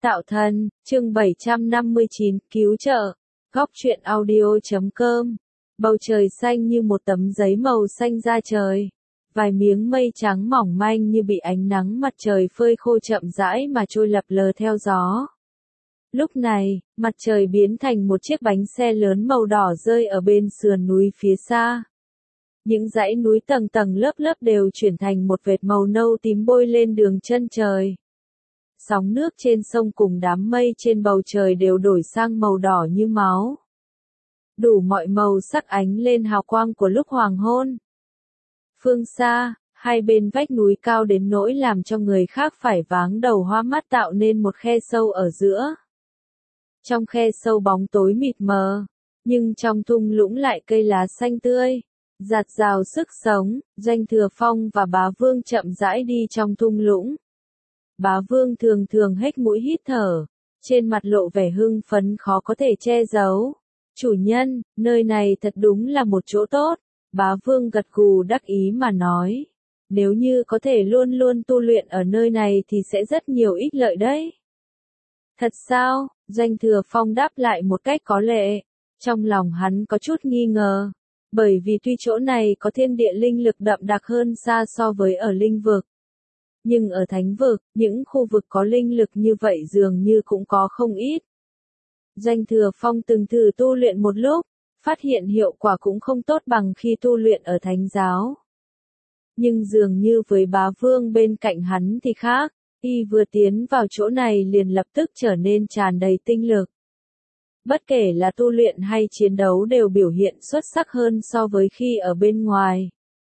Tạo thân, chương 759, cứu trợ. Góc truyện audio.com. Bầu trời xanh như một tấm giấy màu xanh da trời. Vài miếng mây trắng mỏng manh như bị ánh nắng mặt trời phơi khô chậm rãi mà trôi lập lờ theo gió. Lúc này, mặt trời biến thành một chiếc bánh xe lớn màu đỏ rơi ở bên sườn núi phía xa. Những dãy núi tầng tầng lớp lớp đều chuyển thành một vệt màu nâu tím bôi lên đường chân trời. Sóng nước trên sông cùng đám mây trên bầu trời đều đổi sang màu đỏ như máu. Đủ mọi màu sắc ánh lên hào quang của lúc hoàng hôn. Phương xa, hai bên vách núi cao đến nỗi làm cho người khác phải váng đầu hoa mắt tạo nên một khe sâu ở giữa. Trong khe sâu bóng tối mịt mờ, nhưng trong thung lũng lại cây lá xanh tươi, rạt rào sức sống. Doanh Thừa Phong và Bá Vương chậm rãi đi trong thung lũng. Bá Vương thường thường hếch mũi hít thở, trên mặt lộ vẻ hưng phấn khó có thể che giấu. Chủ nhân, nơi này thật đúng là một chỗ tốt. Bá Vương gật gù đắc ý mà nói. Nếu như có thể luôn luôn tu luyện ở nơi này thì sẽ rất nhiều ích lợi đấy. Thật sao? Doanh Thừa Phong đáp lại một cách có lệ. Trong lòng hắn có chút nghi ngờ. Bởi vì tuy chỗ này có thiên địa linh lực đậm đặc hơn xa so với ở linh vực. Nhưng ở thánh vực, những khu vực có linh lực như vậy dường như cũng có không ít. Doanh Thừa Phong từng thử tu luyện một lúc, phát hiện hiệu quả cũng không tốt bằng khi tu luyện ở thánh giáo. Nhưng dường như với Bá Vương bên cạnh hắn thì khác, y vừa tiến vào chỗ này liền lập tức trở nên tràn đầy tinh lực. Bất kể là tu luyện hay chiến đấu đều biểu hiện xuất sắc hơn so với khi ở bên ngoài.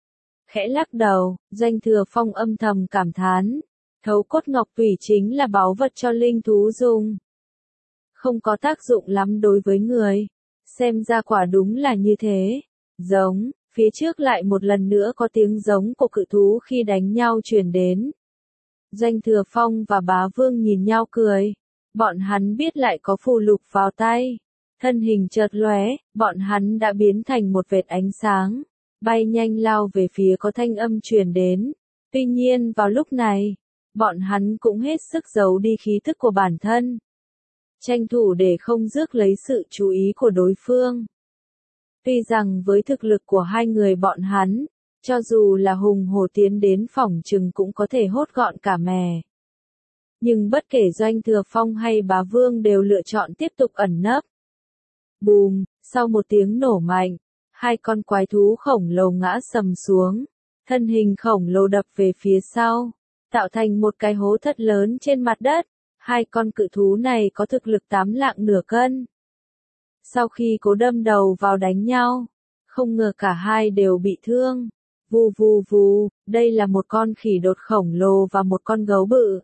Khẽ lắc đầu, Doanh Thừa Phong âm thầm cảm thán. Thấu cốt ngọc tùy chính là báu vật cho linh thú dùng. Không có tác dụng lắm đối với người. Xem ra quả đúng là như thế. Giống, phía trước lại một lần nữa có tiếng giống của cự thú khi đánh nhau truyền đến. Doanh Thừa Phong và Bá Vương nhìn nhau cười. Bọn hắn biết lại có phù lục vào tay. Thân hình chợt lóe, bọn hắn đã biến thành một vệt ánh sáng. Bay nhanh lao về phía có thanh âm truyền đến. Tuy nhiên vào lúc này, bọn hắn cũng hết sức giấu đi khí thức của bản thân. Tranh thủ để không rước lấy sự chú ý của đối phương. Tuy rằng với thực lực của hai người bọn hắn, cho dù là hùng hổ tiến đến phỏng chừng cũng có thể hốt gọn cả mè. Nhưng bất kể Doanh Thừa Phong hay Bá Vương đều lựa chọn tiếp tục ẩn nấp. Bùm, sau một tiếng nổ mạnh. Hai con quái thú khổng lồ ngã sầm xuống, thân hình khổng lồ đập về phía sau, tạo thành một cái hố thật lớn trên mặt đất. Hai con cự thú này có thực lực 8 lạng nửa cân. Sau khi cố đâm đầu vào đánh nhau, không ngờ cả hai đều bị thương. Vù vù vù, đây là một con khỉ đột khổng lồ và một con gấu bự.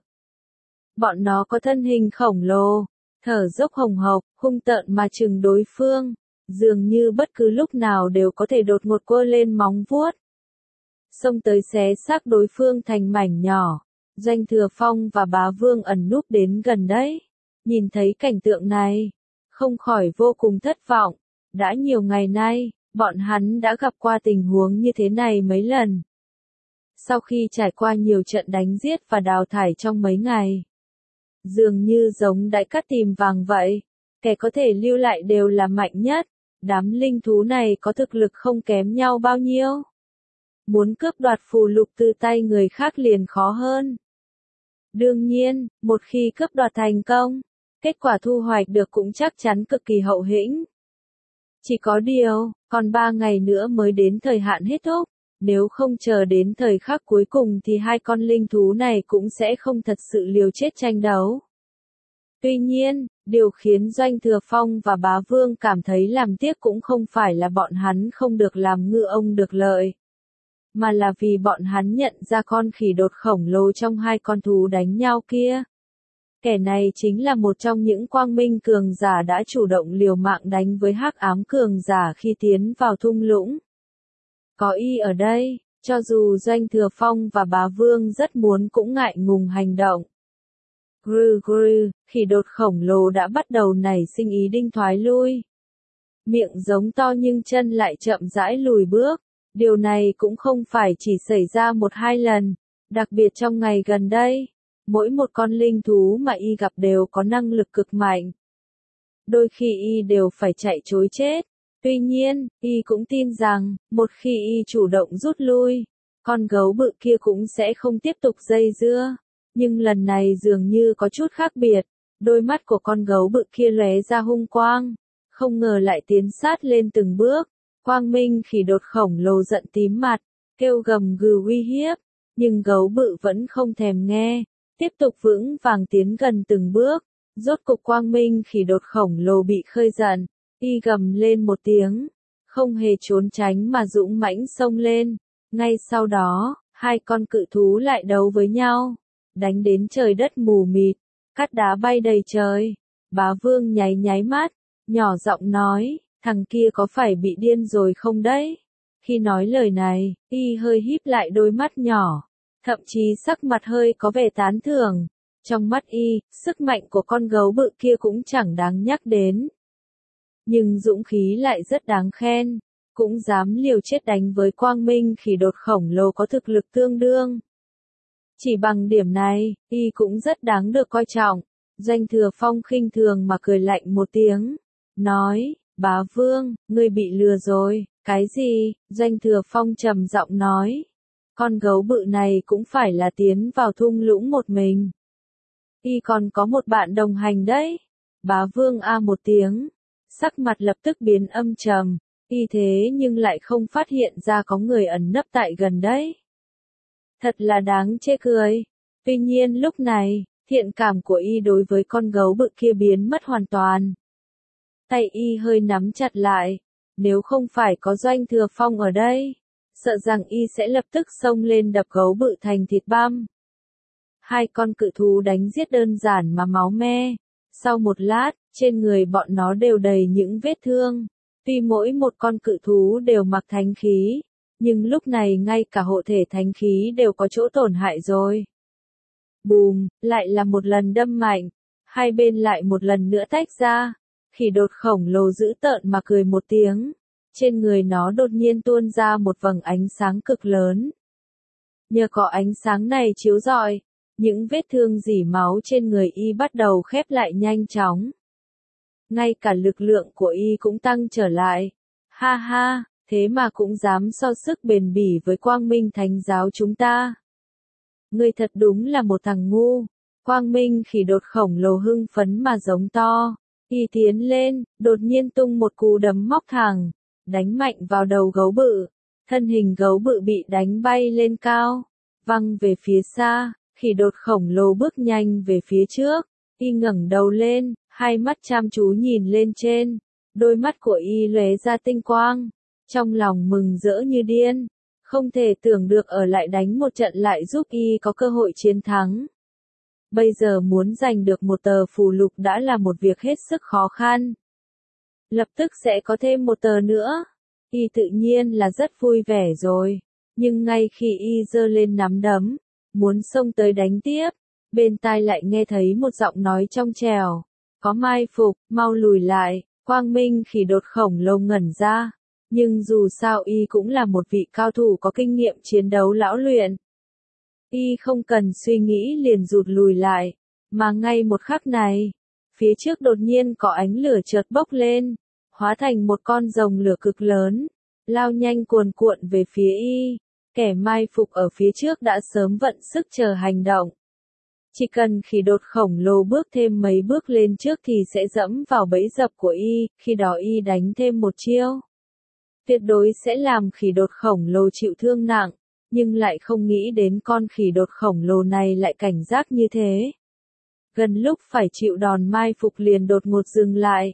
Bọn nó có thân hình khổng lồ, thở dốc hồng hộc, hung tợn mà chừng đối phương. Dường như bất cứ lúc nào đều có thể đột ngột quơ lên móng vuốt. Xông tới xé xác đối phương thành mảnh nhỏ. Doanh Thừa Phong và Bá Vương ẩn núp đến gần đấy. Nhìn thấy cảnh tượng này, không khỏi vô cùng thất vọng. Đã nhiều ngày nay, bọn hắn đã gặp qua tình huống như thế này mấy lần. Sau khi trải qua nhiều trận đánh giết và đào thải trong mấy ngày, dường như giống đại cát tìm vàng vậy. Kẻ có thể lưu lại đều là mạnh nhất. Đám linh thú này có thực lực không kém nhau bao nhiêu. Muốn cướp đoạt phù lục từ tay người khác liền khó hơn. Đương nhiên, một khi cướp đoạt thành công, kết quả thu hoạch được cũng chắc chắn cực kỳ hậu hĩnh. Chỉ có điều, còn 3 ngày nữa mới đến thời hạn hết thúc. Nếu không chờ đến thời khắc cuối cùng thì hai con linh thú này cũng sẽ không thật sự liều chết tranh đấu. Tuy nhiên, điều khiến Doanh Thừa Phong và Bá Vương cảm thấy làm tiếc cũng không phải là bọn hắn không được làm ngư ông được lợi, mà là vì bọn hắn nhận ra con khỉ đột khổng lồ trong hai con thú đánh nhau kia. Kẻ này chính là một trong những quang minh cường giả đã chủ động liều mạng đánh với hắc ám cường giả khi tiến vào thung lũng. Có y ở đây, cho dù Doanh Thừa Phong và Bá Vương rất muốn cũng ngại ngùng hành động. Grư grư, khỉ đột khổng lồ đã bắt đầu nảy sinh ý định thoái lui. Miệng giống to nhưng chân lại chậm rãi lùi bước. Điều này cũng không phải chỉ xảy ra 1-2 lần, đặc biệt trong ngày gần đây. Mỗi một con linh thú mà y gặp đều có năng lực cực mạnh. Đôi khi y đều phải chạy trối chết. Tuy nhiên, y cũng tin rằng, một khi y chủ động rút lui, con gấu bự kia cũng sẽ không tiếp tục dây dưa. Nhưng lần này dường như có chút khác biệt. Đôi mắt của con gấu bự kia lóe ra hung quang. Không ngờ lại tiến sát lên từng bước. Quang minh khỉ đột khổng lồ giận tím mặt, kêu gầm gừ uy hiếp. Nhưng gấu bự vẫn không thèm nghe. Tiếp tục vững vàng tiến gần từng bước. Rốt cục quang minh khỉ đột khổng lồ bị khơi giận. Y gầm lên một tiếng. Không hề trốn tránh mà dũng mãnh xông lên. Ngay sau đó, hai con cự thú lại đấu với nhau. Đánh đến trời đất mù mịt. Cát đá bay đầy trời. Bá Vương nháy nháy mắt. Nhỏ giọng nói, thằng kia có phải bị điên rồi không đấy? Khi nói lời này, y hơi híp lại đôi mắt nhỏ. Thậm chí sắc mặt hơi có vẻ tán thưởng. Trong mắt y, sức mạnh của con gấu bự kia cũng chẳng đáng nhắc đến. Nhưng dũng khí lại rất đáng khen. Cũng dám liều chết đánh với quang minh khỉ đột khổng lồ có thực lực tương đương. Chỉ bằng điểm này, y cũng rất đáng được coi trọng. Doanh Thừa Phong khinh thường mà cười lạnh một tiếng. Nói, Bá Vương, ngươi bị lừa rồi. Cái gì? Doanh Thừa Phong trầm giọng nói. Con gấu bự này cũng phải là tiến vào thung lũng một mình. Y còn có một bạn đồng hành đấy. Bá Vương a một tiếng. Sắc mặt lập tức biến âm trầm. Y thế nhưng lại không phát hiện ra có người ẩn nấp tại gần đấy. Thật là đáng chê cười. Tuy nhiên lúc này, thiện cảm của y đối với con gấu bự kia biến mất hoàn toàn. Tay y hơi nắm chặt lại. Nếu không phải có Doanh Thừa Phong ở đây, sợ rằng y sẽ lập tức xông lên đập gấu bự thành thịt băm. Hai con cự thú đánh giết đơn giản mà máu me. Sau một lát, trên người bọn nó đều đầy những vết thương. Tuy mỗi một con cự thú đều mặc thánh khí, nhưng lúc này ngay cả hộ thể thánh khí đều có chỗ tổn hại rồi. Bùm, lại là một lần đâm mạnh. Hai bên lại một lần nữa tách ra. Khỉ đột khổng lồ dữ tợn mà cười một tiếng. Trên người nó đột nhiên tuôn ra một vầng ánh sáng cực lớn. Nhờ có ánh sáng này chiếu rọi, những vết thương rỉ máu trên người y bắt đầu khép lại nhanh chóng. Ngay cả lực lượng của y cũng tăng trở lại. Ha ha, thế mà cũng dám so sức bền bỉ với Quang Minh Thánh giáo chúng ta. Ngươi thật đúng là một thằng ngu. Quang Minh khỉ đột khổng lồ hưng phấn mà giống to. Y tiến lên, đột nhiên tung một cú đấm móc thẳng, đánh mạnh vào đầu gấu bự. Thân hình gấu bự bị đánh bay lên cao, văng về phía xa. Khỉ đột khổng lồ bước nhanh về phía trước. Y ngẩng đầu lên, hai mắt chăm chú nhìn lên trên. Đôi mắt của y lóe ra tinh quang. Trong lòng mừng rỡ như điên. Không thể tưởng được ở lại đánh một trận lại giúp y có cơ hội chiến thắng. Bây giờ muốn giành được một tờ phù lục đã là một việc hết sức khó khăn. Lập tức sẽ có thêm một tờ nữa. Y tự nhiên là rất vui vẻ rồi. Nhưng ngay khi y giơ lên nắm đấm, muốn xông tới đánh tiếp, bên tai lại nghe thấy một giọng nói trong trẻo. Có mai phục, mau lùi lại. Quang Minh khỉ đột khổng lồ ngẩn ra. Nhưng dù sao y cũng là một vị cao thủ có kinh nghiệm chiến đấu lão luyện. Y không cần suy nghĩ liền rụt lùi lại. Mà ngay một khắc này, phía trước đột nhiên có ánh lửa chợt bốc lên, hóa thành một con rồng lửa cực lớn, lao nhanh cuồn cuộn về phía y. Kẻ mai phục ở phía trước đã sớm vận sức chờ hành động. Chỉ cần khỉ đột khổng lồ bước thêm mấy bước lên trước thì sẽ dẫm vào bẫy dập của y, khi đó y đánh thêm một chiêu. Tuyệt đối sẽ làm khỉ đột khổng lồ chịu thương nặng, nhưng lại không nghĩ đến con khỉ đột khổng lồ này lại cảnh giác như thế. Gần lúc phải chịu đòn mai phục liền đột ngột dừng lại.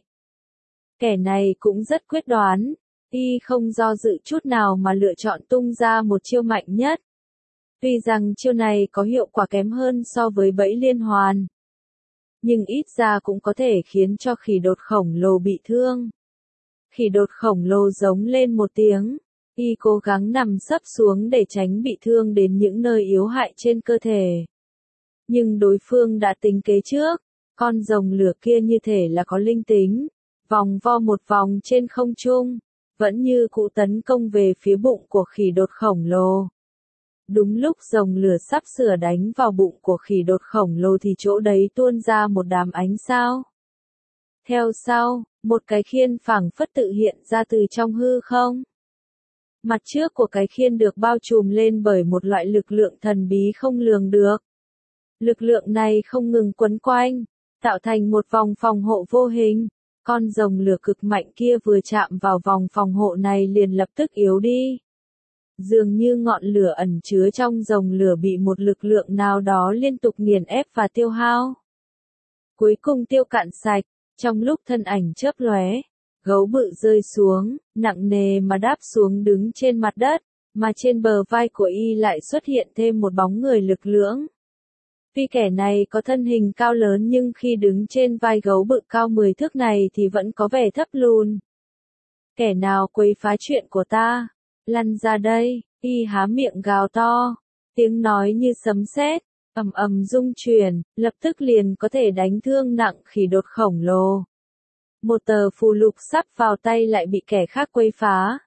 Kẻ này cũng rất quyết đoán, y không do dự chút nào mà lựa chọn tung ra một chiêu mạnh nhất. Tuy rằng chiêu này có hiệu quả kém hơn so với bẫy liên hoàn, nhưng ít ra cũng có thể khiến cho khỉ đột khổng lồ bị thương. Khỉ đột khổng lồ giống lên một tiếng, y cố gắng nằm sấp xuống để tránh bị thương đến những nơi yếu hại trên cơ thể. Nhưng đối phương đã tính kế trước, con rồng lửa kia như thể là có linh tính, vòng vo một vòng trên không trung, vẫn như cũ tấn công về phía bụng của khỉ đột khổng lồ. Đúng lúc rồng lửa sắp sửa đánh vào bụng của khỉ đột khổng lồ thì chỗ đấy tuôn ra một đám ánh sao. Theo sau, một cái khiên phảng phất tự hiện ra từ trong hư không. Mặt trước của cái khiên được bao trùm lên bởi một loại lực lượng thần bí không lường được. Lực lượng này không ngừng quấn quanh, tạo thành một vòng phòng hộ vô hình. Con rồng lửa cực mạnh kia vừa chạm vào vòng phòng hộ này liền lập tức yếu đi. Dường như ngọn lửa ẩn chứa trong rồng lửa bị một lực lượng nào đó liên tục nghiền ép và tiêu hao. Cuối cùng tiêu cạn sạch, trong lúc thân ảnh chớp lóe, gấu bự rơi xuống, nặng nề mà đáp xuống đứng trên mặt đất, mà trên bờ vai của y lại xuất hiện thêm một bóng người lực lưỡng. Tuy kẻ này có thân hình cao lớn nhưng khi đứng trên vai gấu bự cao 10 thước này thì vẫn có vẻ thấp lùn. Kẻ nào quấy phá chuyện của ta? Lăn ra đây, y há miệng gào to, tiếng nói như sấm sét, ầm ầm rung chuyển, lập tức liền có thể đánh thương nặng khỉ đột khổng lồ. Một tờ phù lục sắp vào tay lại bị kẻ khác quấy phá.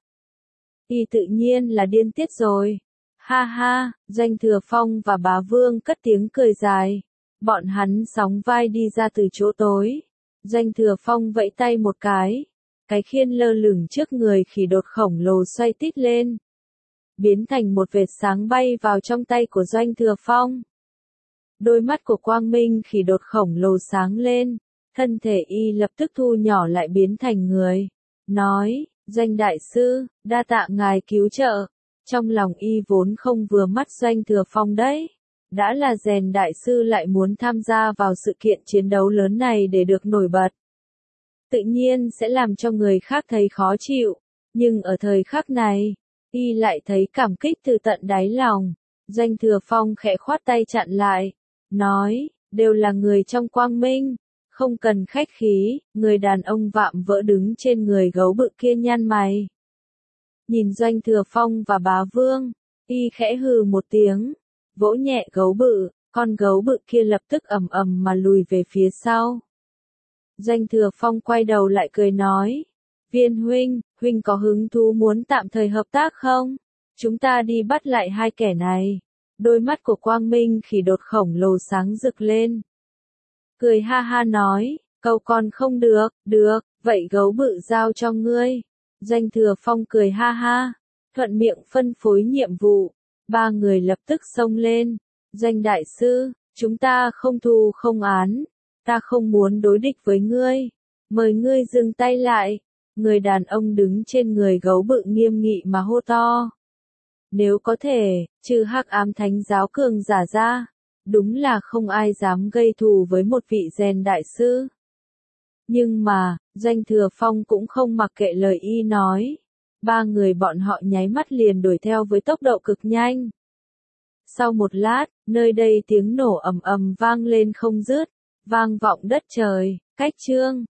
Y tự nhiên là điên tiết rồi. Ha ha, Doanh Thừa Phong và Bá Vương cất tiếng cười dài. Bọn hắn sóng vai đi ra từ chỗ tối. Doanh Thừa Phong vẫy tay một cái khiên lơ lửng trước người khỉ đột khổng lồ xoay tít lên, biến thành một vệt sáng bay vào trong tay của Doanh Thừa Phong. Đôi mắt của Quang Minh khỉ đột khổng lồ sáng lên, thân thể y lập tức thu nhỏ lại biến thành người. Nói, Doanh đại sư, đa tạ ngài cứu trợ. Trong lòng y vốn không vừa mắt Doanh Thừa Phong đấy. Đã là rèn đại sư lại muốn tham gia vào sự kiện chiến đấu lớn này để được nổi bật. Tự nhiên sẽ làm cho người khác thấy khó chịu. Nhưng ở thời khắc này, y lại thấy cảm kích từ tận đáy lòng. Doanh Thừa Phong khẽ khoát tay chặn lại. Nói, đều là người trong Quang Minh. Không cần khách khí, người đàn ông vạm vỡ đứng trên người gấu bự kia nhăn mày. Nhìn Doanh Thừa Phong và Bá Vương, y khẽ hừ một tiếng, vỗ nhẹ gấu bự, con gấu bự kia lập tức ầm ầm mà lùi về phía sau. Doanh Thừa Phong quay đầu lại cười nói, Viên huynh có hứng thú muốn tạm thời hợp tác không? Chúng ta đi bắt lại hai kẻ này. Đôi mắt của Quang Minh khỉ đột khổng lồ sáng rực lên. Cười ha ha nói, câu còn không được, vậy gấu bự giao cho ngươi. Doanh Thừa Phong cười ha ha, thuận miệng phân phối nhiệm vụ. Ba người lập tức xông lên. Doanh đại sư, chúng ta không thù không án. Ta không muốn đối địch với ngươi. Mời ngươi dừng tay lại. Người đàn ông đứng trên người gấu bự nghiêm nghị mà hô to. Nếu có thể, trừ Hắc Ám Thánh giáo cường giả ra, đúng là không ai dám gây thù với một vị rèn đại sư. Nhưng mà, Doanh Thừa Phong cũng không mặc kệ lời y nói. Ba người bọn họ nháy mắt liền đuổi theo với tốc độ cực nhanh. Sau một lát, nơi đây tiếng nổ ầm ầm vang lên không dứt, vang vọng đất trời. Cách chương